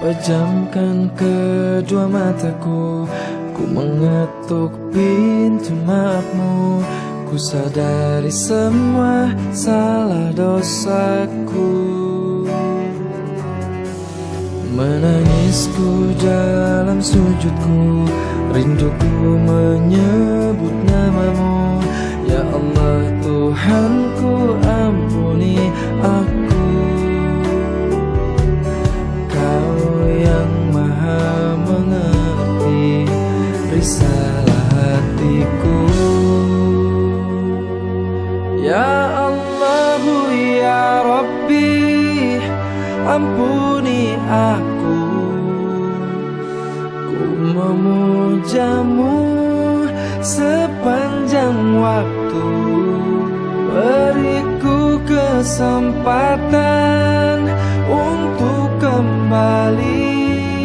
Pejamkan kedua mataku, ku mengetuk pintu maafmu. Ku sadari semua salah dosaku. Menangisku dalam sujudku, rinduku menyebut namamu. Ya Allah Tuhanku, ampuni aku. Kau yang maha mengerti risalah hatiku. Ya Allahu ya Rabbi, ampuni aku. Ku memujamu sepanjang waktu. Beriku kesempatan untuk kembali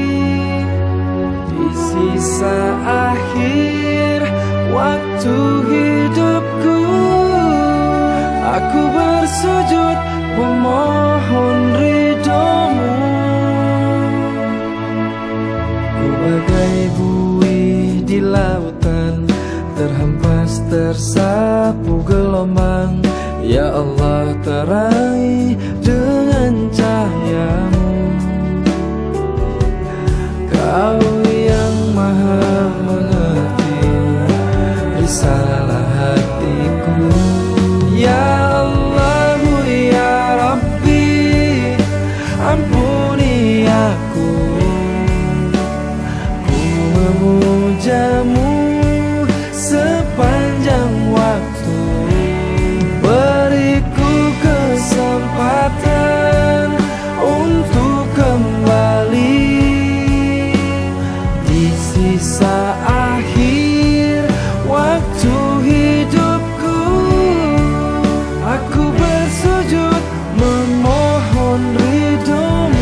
di sisa akhir waktu hidupku. Aku bersujud memohon ridhomu. Ku bagai buih di lautan, terhempas tersapu gelombang. Ya Allah terangi dengan cahayamu. Kau yang maha mengerti risalah hatiku. Ya Allahu ya Rabbi, ampuni aku. Ku memujamu sepanjang waktu. Beriku kesempatan untuk kembali di sisa akhir waktu hidupku. Aku bersujud memohon ridhomu.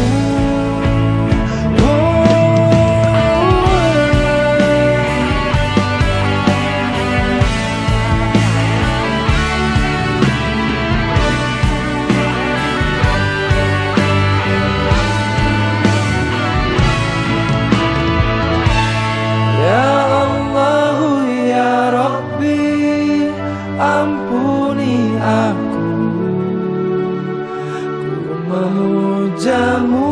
Ampuni aku. Ku memujamu